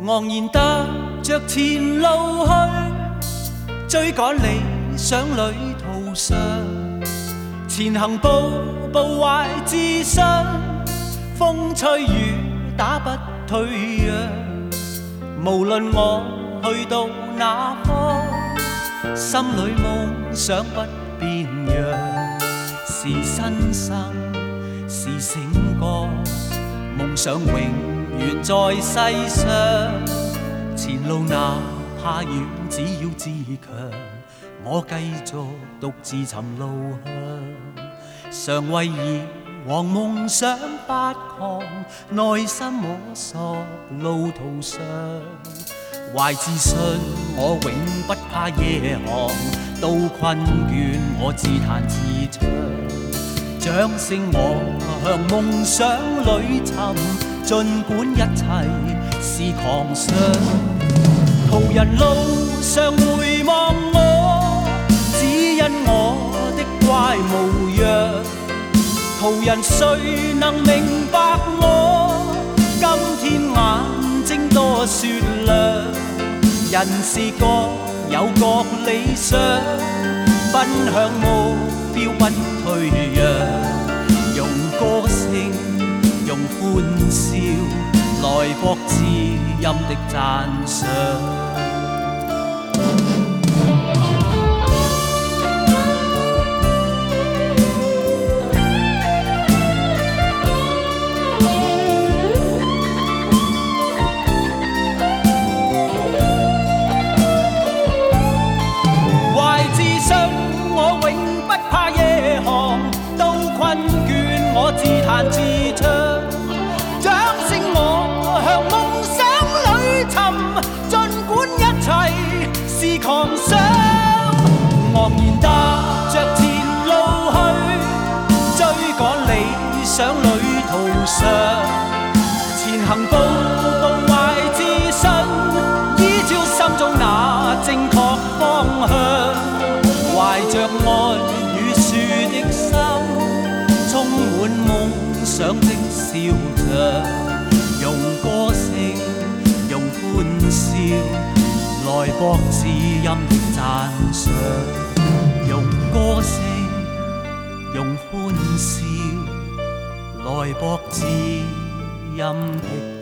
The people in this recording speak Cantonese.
昂然踏着前路去，追趕理想旅途上，前行步步懷自信，風吹雨打不退讓。無論我去到哪方，心裏夢想不變樣。是新生，是醒覺，夢想永遠在世上。前路哪怕遠，只要自強，我繼續獨自尋路向。常為以往夢想發狂，內心摸索路途上。懷自信，我永不怕夜航，到困倦我自彈自唱。掌聲我向夢想裏尋，儘管一切是狂想。途人路上回望我，只因我的乖模樣。途人誰能明白我？今天眼睛多雪亮。人是各有各理想，奔向目標不退讓。用歌聲，用歡笑，來博知音的讚賞。自彈自唱，掌聲我向夢想裏尋，儘管一切是狂想。昂然踏着前路去，追趕理想旅途上。前行步步懷自信，依照心中那正確方向。懷着愛與樹的心，充滿夢想的笑着，用歌聲，用歡笑，來博知音的讚賞。用歌聲，用歡笑，來博知音的